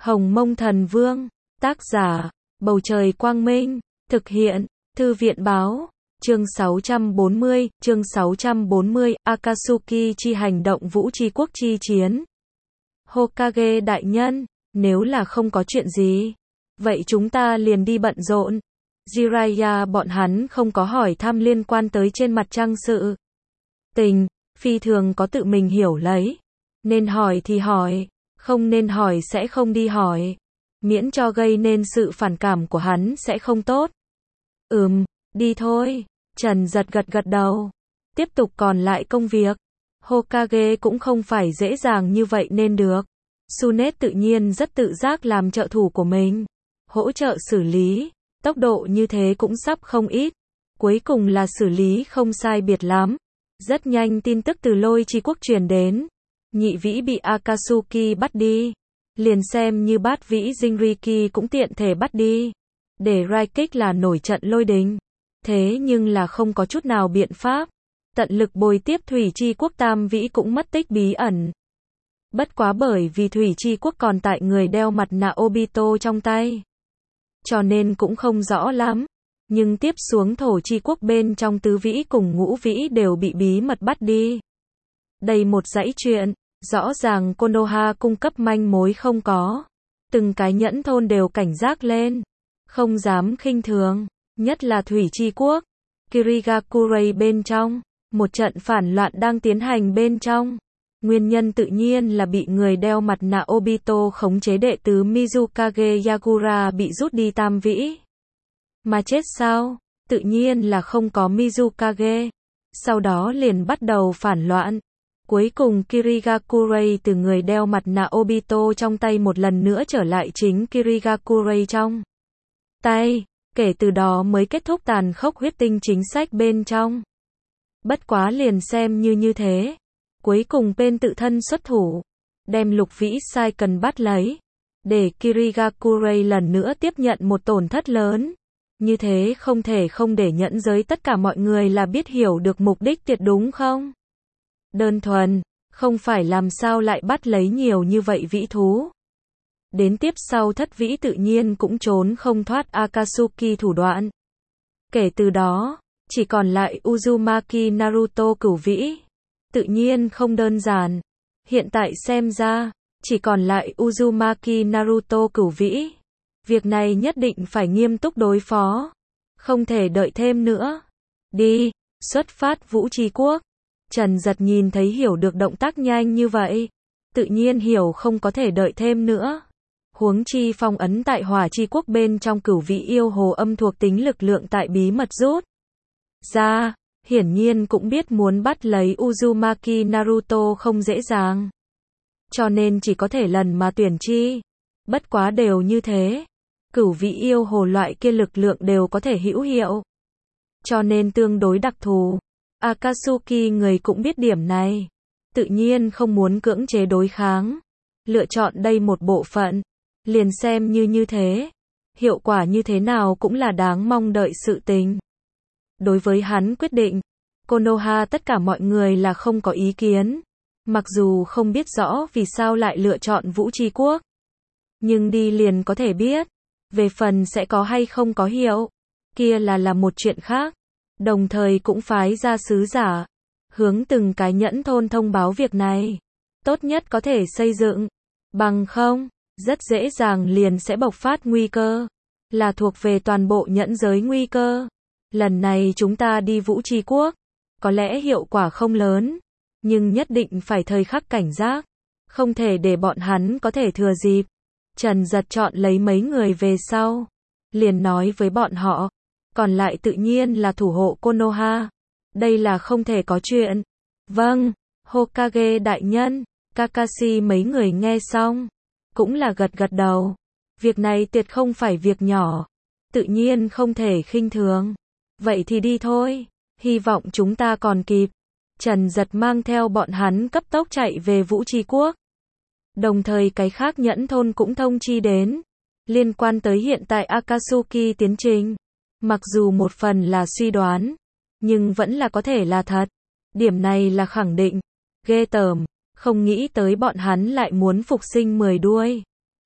Hồng Mông Thần Vương, tác giả, Bầu Trời Quang Minh, thực hiện, Thư viện Báo, chương 640, Akatsuki chi hành động vũ tri quốc chi chiến. Hokage đại nhân, nếu là không có chuyện gì, vậy chúng ta liền đi bận rộn. Jiraiya bọn hắn không có hỏi thăm liên quan tới trên mặt trăng sự tình, phi thường có tự mình hiểu lấy. Nên hỏi thì hỏi, không nên hỏi sẽ không đi hỏi. Miễn cho gây nên sự phản cảm của hắn sẽ không tốt. Đi thôi. Trần Giật gật gật đầu. Tiếp tục còn lại công việc. Hokage cũng không phải dễ dàng như vậy nên được. Tsunade tự nhiên rất tự giác làm trợ thủ của mình. Hỗ trợ xử lý. Tốc độ như thế cũng sắp không ít. Cuối cùng là xử lý không sai biệt lắm. Rất nhanh tin tức từ Lôi Chi Quốc truyền đến. Nhị vĩ bị Akatsuki bắt đi. Liền xem như bát vĩ Jinriki cũng tiện thể bắt đi. Để Raikage là nổi trận lôi đình. Thế nhưng là không có chút nào biện pháp. Tận lực bồi tiếp Thủy Chi Quốc tam vĩ cũng mất tích bí ẩn. Bất quá bởi vì Thủy Chi Quốc còn tại người đeo mặt nạ Obito trong tay. Cho nên cũng không rõ lắm. Nhưng tiếp xuống Thổ Chi Quốc bên trong tứ vĩ cùng ngũ vĩ đều bị bí mật bắt đi. Đây một dãy chuyện. Rõ ràng Konoha cung cấp manh mối không có. Từng cái nhẫn thôn đều cảnh giác lên. Không dám khinh thường. Nhất là Thủy Chi Quốc. Kirigakurai bên trong. Một trận phản loạn đang tiến hành bên trong. Nguyên nhân tự nhiên là bị người đeo mặt nạ Obito khống chế đệ tứ Mizukage Yagura bị rút đi tam vĩ. Mà chết sao? Tự nhiên là không có Mizukage. Sau đó liền bắt đầu phản loạn. Cuối cùng Kirigakurai từ người đeo mặt nạ Obito trong tay một lần nữa trở lại chính Kirigakurai trong tay. Kể từ đó mới kết thúc tàn khốc huyết tinh chính sách bên trong. Bất quá liền xem như thế. Cuối cùng Pain tự thân xuất thủ. Đem lục vĩ sai cần bắt lấy. Để Kirigakurai lần nữa tiếp nhận một tổn thất lớn. Như thế không thể không để nhẫn giới tất cả mọi người là biết hiểu được mục đích tuyệt đúng không? Đơn thuần, không phải làm sao lại bắt lấy nhiều như vậy vĩ thú. Đến tiếp sau thất vĩ tự nhiên cũng trốn không thoát Akatsuki thủ đoạn. Kể từ đó, chỉ còn lại Uzumaki Naruto cửu vĩ. Tự nhiên không đơn giản. Hiện tại xem ra, chỉ còn lại Uzumaki Naruto cửu vĩ. Việc này nhất định phải nghiêm túc đối phó. Không thể đợi thêm nữa. Đi, xuất phát Vũ Tri Quốc. Trần Giật nhìn thấy hiểu được động tác nhanh như vậy. Tự nhiên hiểu không có thể đợi thêm nữa. Huống chi phong ấn tại Hỏa Chi Quốc bên trong cửu vĩ yêu hồ âm thuộc tính lực lượng tại bí mật rút ra. Hiển nhiên cũng biết muốn bắt lấy Uzumaki Naruto không dễ dàng. Cho nên chỉ có thể lần mà tuyển chi. Bất quá đều như thế. Cửu vĩ yêu hồ loại kia lực lượng đều có thể hữu hiệu. Cho nên tương đối đặc thù. Akatsuki người cũng biết điểm này. Tự nhiên không muốn cưỡng chế đối kháng. Lựa chọn đây một bộ phận. Liền xem như thế. Hiệu quả như thế nào cũng là đáng mong đợi sự tình. Đối với hắn quyết định. Konoha tất cả mọi người là không có ý kiến. Mặc dù không biết rõ vì sao lại lựa chọn Vũ Tri Quốc. Nhưng đi liền có thể biết. Về phần sẽ có hay không có hiệu. Kia là một chuyện khác. Đồng thời cũng phái ra sứ giả. Hướng từng cái nhẫn thôn thông báo việc này. Tốt nhất có thể xây dựng. Bằng không, rất dễ dàng liền sẽ bộc phát nguy cơ. Là thuộc về toàn bộ nhẫn giới nguy cơ. Lần này chúng ta đi Vũ Tri Quốc. Có lẽ hiệu quả không lớn. Nhưng nhất định phải thời khắc cảnh giác. Không thể để bọn hắn có thể thừa dịp. Trần Giật chọn lấy mấy người về sau. Liền nói với bọn họ. Còn lại tự nhiên là thủ hộ Konoha. Đây là không thể có chuyện. Vâng, Hokage đại nhân. Kakashi mấy người nghe xong. Cũng là gật gật đầu. Việc này tuyệt không phải việc nhỏ. Tự nhiên không thể khinh thường. Vậy thì đi thôi. Hy vọng chúng ta còn kịp. Trần Giật mang theo bọn hắn cấp tốc chạy về Vũ Tri Quốc. Đồng thời cái khác nhẫn thôn cũng thông chi đến. Liên quan tới hiện tại Akatsuki tiến trình. Mặc dù một phần là suy đoán. Nhưng vẫn là có thể là thật. Điểm này là khẳng định. Ghê tởm. Không nghĩ tới bọn hắn lại muốn phục sinh 10 đuôi.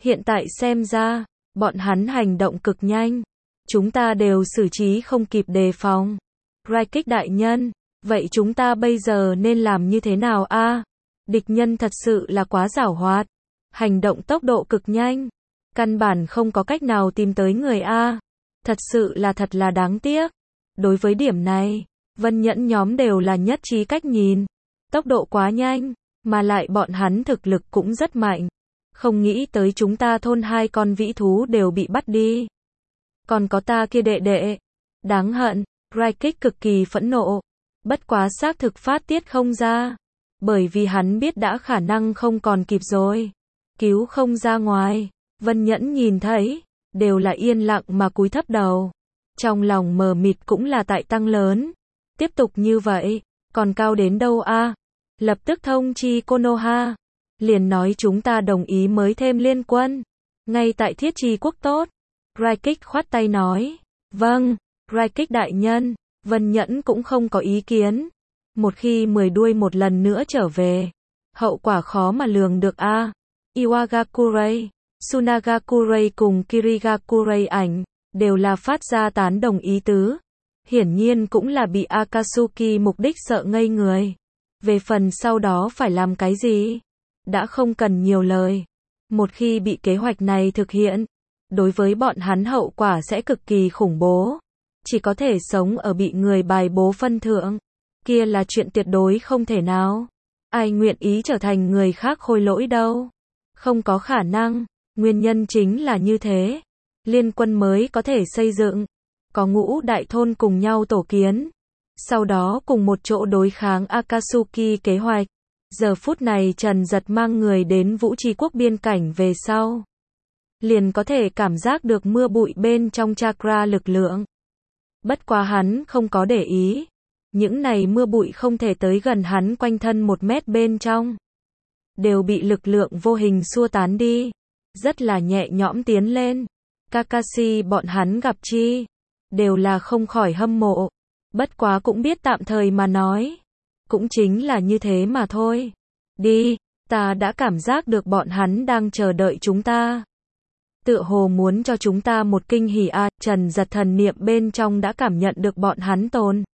Hiện tại xem ra, bọn hắn hành động cực nhanh. Chúng ta đều xử trí không kịp đề phòng. Raikik đại nhân, vậy chúng ta bây giờ nên làm như thế nào a? Địch nhân thật sự là quá giảo hoạt. Hành động tốc độ cực nhanh. Căn bản không có cách nào tìm tới người a. Thật sự là thật là đáng tiếc. Đối với điểm này, Vân Nhẫn nhóm đều là nhất trí cách nhìn. Tốc độ quá nhanh, mà lại bọn hắn thực lực cũng rất mạnh. Không nghĩ tới chúng ta thôn 2 con vĩ thú đều bị bắt đi. Còn có ta kia đệ đệ. Đáng hận, Raikik cực kỳ phẫn nộ. Bất quá xác thực phát tiết không ra. Bởi vì hắn biết đã khả năng không còn kịp rồi. Cứu không ra ngoài. Vân Nhẫn nhìn thấy, đều là yên lặng mà cúi thấp đầu. Trong lòng mờ mịt cũng là tại tăng lớn. Tiếp tục như vậy, còn cao đến đâu a? Lập tức thông chi Konoha. Liền nói chúng ta đồng ý mới thêm liên quân. Ngay tại Thiết Trì Quốc tốt. Raikik khoát tay nói. Vâng, Raikik đại nhân. Vân Nhẫn cũng không có ý kiến. Một khi 10 đuôi một lần nữa trở về, hậu quả khó mà lường được a. Iwagakurai, Sunagakurai cùng Kirigakurai ảnh, đều là phát ra tán đồng ý tứ. Hiển nhiên cũng là bị Akatsuki mục đích sợ ngây người. Về phần sau đó phải làm cái gì? Đã không cần nhiều lời. Một khi bị kế hoạch này thực hiện, đối với bọn hắn hậu quả sẽ cực kỳ khủng bố. Chỉ có thể sống ở bị người bài bố phân thượng. Kia là chuyện tuyệt đối không thể nào. Ai nguyện ý trở thành người khác khôi lỗi đâu. Không có khả năng. Nguyên nhân chính là như thế. Liên quân mới có thể xây dựng. Có ngũ đại thôn cùng nhau tổ kiến. Sau đó cùng một chỗ đối kháng Akatsuki kế hoạch. Giờ phút này Trần Giật mang người đến Vũ Tri Quốc biên cảnh về sau. Liền có thể cảm giác được mưa bụi bên trong chakra lực lượng. Bất quá hắn không có để ý. Những này mưa bụi không thể tới gần hắn quanh thân 1 mét bên trong. Đều bị lực lượng vô hình xua tán đi. Rất là nhẹ nhõm tiến lên. Kakashi bọn hắn gặp chi. Đều là không khỏi hâm mộ. Bất quá cũng biết tạm thời mà nói. Cũng chính là như thế mà thôi. Đi, ta đã cảm giác được bọn hắn đang chờ đợi chúng ta. Tựa hồ muốn cho chúng ta một kinh hỉ a. Trần Giật thần niệm bên trong đã cảm nhận được bọn hắn tồn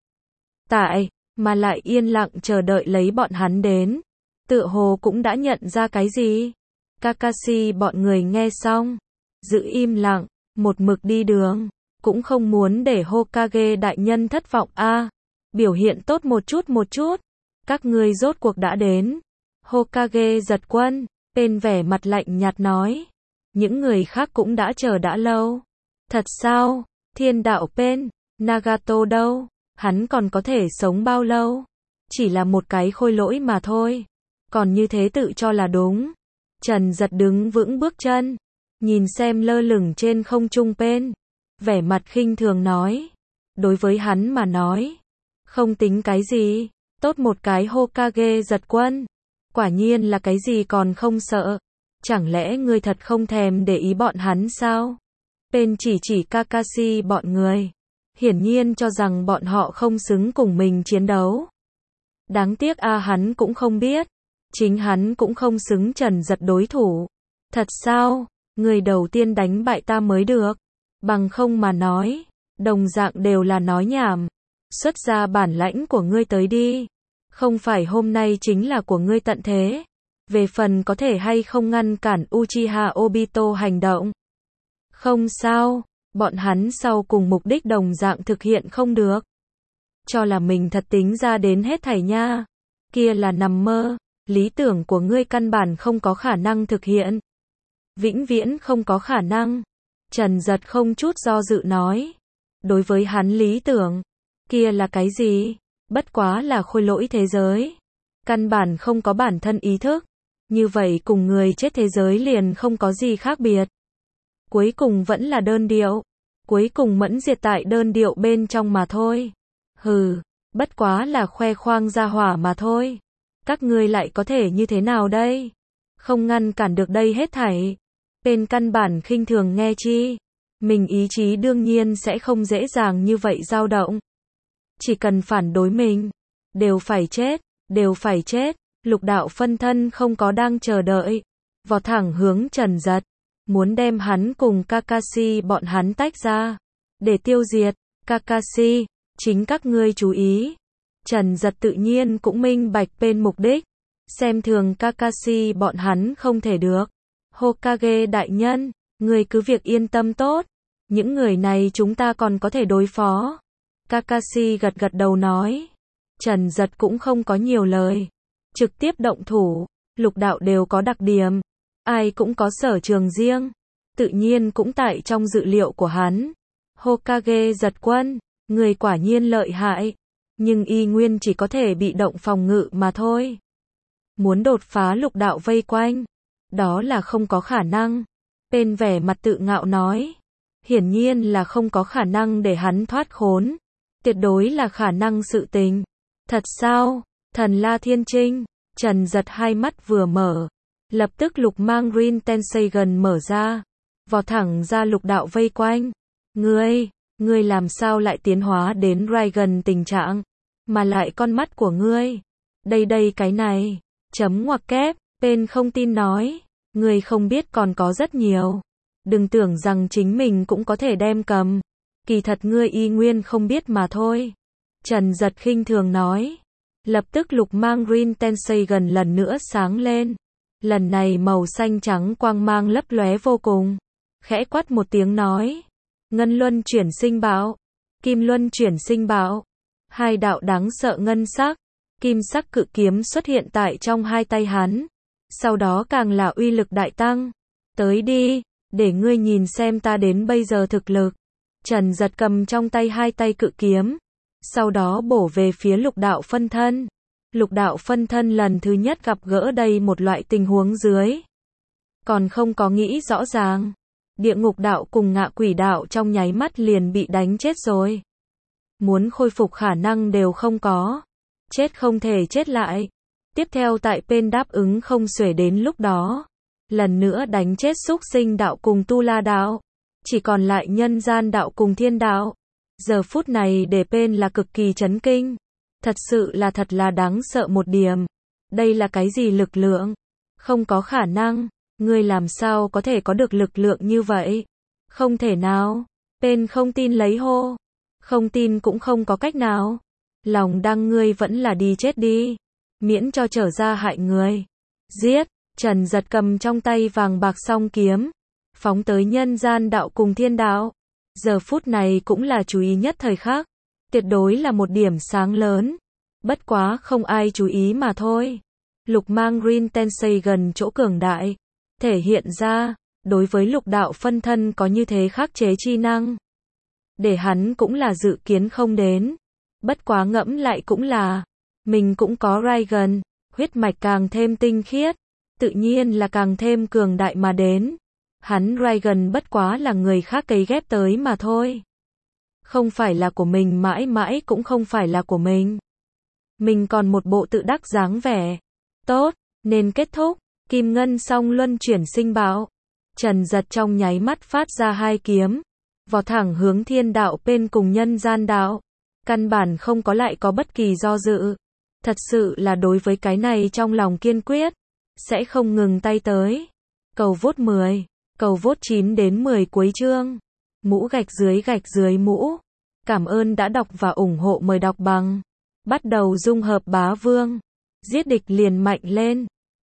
tại, mà lại yên lặng chờ đợi lấy bọn hắn đến. Tựa hồ cũng đã nhận ra cái gì. Kakashi bọn người nghe xong, giữ im lặng, một mực đi đường, cũng không muốn để Hokage đại nhân thất vọng a. Biểu hiện tốt một chút. Các ngươi rốt cuộc đã đến. Hokage Giật Quân, bên vẻ mặt lạnh nhạt nói. Những người khác cũng đã chờ đã lâu. Thật sao? Thiên đạo Pen, Nagato đâu? Hắn còn có thể sống bao lâu? Chỉ là một cái khôi lỗi mà thôi. Còn như thế tự cho là đúng. Trần Giật đứng vững bước chân. Nhìn xem lơ lửng trên không trung Pen. Vẻ mặt khinh thường nói. Đối với hắn mà nói. Không tính cái gì. Tốt một cái Hokage Giật Quân. Quả nhiên là cái gì còn không sợ. Chẳng lẽ ngươi thật không thèm để ý bọn hắn sao? Pen chỉ Kakashi bọn người. Hiển nhiên cho rằng bọn họ không xứng cùng mình chiến đấu. Đáng tiếc hắn cũng không biết. Chính hắn cũng không xứng Trần Giật đối thủ. Thật sao? Người đầu tiên đánh bại ta mới được. Bằng không mà nói. Đồng dạng đều là nói nhảm. Xuất ra bản lãnh của ngươi tới đi. Không phải hôm nay chính là của ngươi tận thế. Về phần có thể hay không ngăn cản Uchiha Obito hành động. Không sao. Bọn hắn sau cùng mục đích đồng dạng thực hiện không được. Cho là mình thật tính ra đến hết thảy nha. Kia là nằm mơ. Lý tưởng của ngươi căn bản không có khả năng thực hiện. Vĩnh viễn không có khả năng. Trần Giật không chút do dự nói. Đối với hắn lý tưởng. Kia là cái gì? Bất quá là khôi lỗi thế giới. Căn bản không có bản thân ý thức. Như vậy cùng người chết thế giới liền không có gì khác biệt. Cuối cùng vẫn là đơn điệu. Cuối cùng mẫn diệt tại đơn điệu bên trong mà thôi. Hừ, bất quá là khoe khoang ra hỏa mà thôi. Các ngươi lại có thể như thế nào đây? Không ngăn cản được đây hết thảy. Bên căn bản khinh thường nghe chi. Mình ý chí đương nhiên sẽ không dễ dàng như vậy dao động. Chỉ cần phản đối mình. Đều phải chết, đều phải chết. Lục đạo phân thân không có đang chờ đợi. Vọt thẳng hướng Trần Giật. muốn đem hắn cùng Kakashi bọn hắn tách ra, để tiêu diệt. Kakashi, chính các ngươi chú ý. Trần Giật tự nhiên cũng minh bạch bên mục đích, xem thường Kakashi bọn hắn không thể được. Hokage đại nhân, người cứ việc yên tâm tốt, những người này chúng ta còn có thể đối phó. Kakashi gật gật đầu nói. Trần Giật cũng không có nhiều lời, trực tiếp động thủ. Lục đạo đều có đặc điểm, ai cũng có sở trường riêng, tự nhiên cũng tại trong dự liệu của hắn. Hokage Giật Quân, người quả nhiên lợi hại, nhưng y nguyên chỉ có thể bị động phòng ngự mà thôi. Muốn đột phá lục đạo vây quanh, đó là không có khả năng. Bên vẻ mặt tự ngạo nói, hiển nhiên là không có khả năng để hắn thoát khốn, tuyệt đối là khả năng sự tình. Thật sao? Thần La Thiên Trinh. Trần Giật hai mắt vừa mở, lập tức lục mang Rin Tensei gần mở ra, vọt thẳng ra lục đạo vây quanh. Ngươi làm sao lại tiến hóa đến Raigan tình trạng, mà lại con mắt của ngươi. Đây cái này, chấm ngoặc kép, Pen không tin nói, ngươi không biết còn có rất nhiều. Đừng tưởng rằng chính mình cũng có thể đem cầm, kỳ thật ngươi y nguyên không biết mà thôi. Trần Giật khinh thường nói. Lập tức lục mang Rin Tensei gần lần nữa sáng lên. Lần này màu xanh trắng quang mang lấp lóe vô cùng. Khẽ quát một tiếng nói. Ngân luân chuyển sinh bạo. Kim luân chuyển sinh bạo. Hai đạo đáng sợ ngân sắc, kim sắc cự kiếm xuất hiện tại trong hai tay hắn. Sau đó càng là uy lực đại tăng. Tới đi, để ngươi nhìn xem ta đến bây giờ thực lực. Trần Giật cầm trong tay hai tay cự kiếm, sau đó bổ về phía lục đạo phân thân. Lục đạo phân thân lần thứ nhất gặp gỡ đây một loại tình huống dưới, còn không có nghĩ rõ ràng. Địa ngục đạo cùng ngạ quỷ đạo trong nháy mắt liền bị đánh chết rồi. Muốn khôi phục khả năng đều không có. Chết không thể chết lại. Tiếp theo tại Pen đáp ứng không xuể đến lúc đó, lần nữa đánh chết xúc sinh đạo cùng tu la đạo. Chỉ còn lại nhân gian đạo cùng thiên đạo. Giờ phút này để Pen là cực kỳ chấn kinh. Thật sự là thật là đáng sợ một điểm. Đây là cái gì lực lượng? Không có khả năng. Ngươi làm sao có thể có được lực lượng như vậy? Không thể nào. Pen không tin lấy hô. Không tin cũng không có cách nào. Lòng đăng ngươi vẫn là đi chết đi. Miễn cho trở ra hại người. Giết. Trần Giật cầm trong tay vàng bạc song kiếm, phóng tới nhân gian đạo cùng thiên đạo. Giờ phút này cũng là chú ý nhất thời khắc. Tuyệt đối là một điểm sáng lớn. Bất quá không ai chú ý mà thôi. Lục mang Rin Tensei gần chỗ cường đại, thể hiện ra, đối với lục đạo phân thân có như thế khắc chế chi năng. Để hắn cũng là dự kiến không đến. Bất quá ngẫm lại cũng là, mình cũng có Raigan, huyết mạch càng thêm tinh khiết, tự nhiên là càng thêm cường đại mà đến. Hắn Raigan bất quá là người khác cấy ghép tới mà thôi. Không phải là của mình, mãi mãi cũng không phải là của mình. Mình còn một bộ tự đắc dáng vẻ. Tốt, nên kết thúc. Kim ngân song luân chuyển sinh bạo. Trần Giật trong nháy mắt phát ra hai kiếm, vọt thẳng hướng thiên đạo Pen cùng nhân gian đạo. Căn bản không có lại có bất kỳ do dự. Thật sự là đối với cái này trong lòng kiên quyết, sẽ không ngừng tay tới. Cầu vote 10, cầu vote 9 đến 10 cuối chương. Mũ gạch dưới mũ. Cảm ơn đã đọc và ủng hộ, mời đọc bằng. Bắt đầu dung hợp bá vương. Giết địch liền mạnh lên.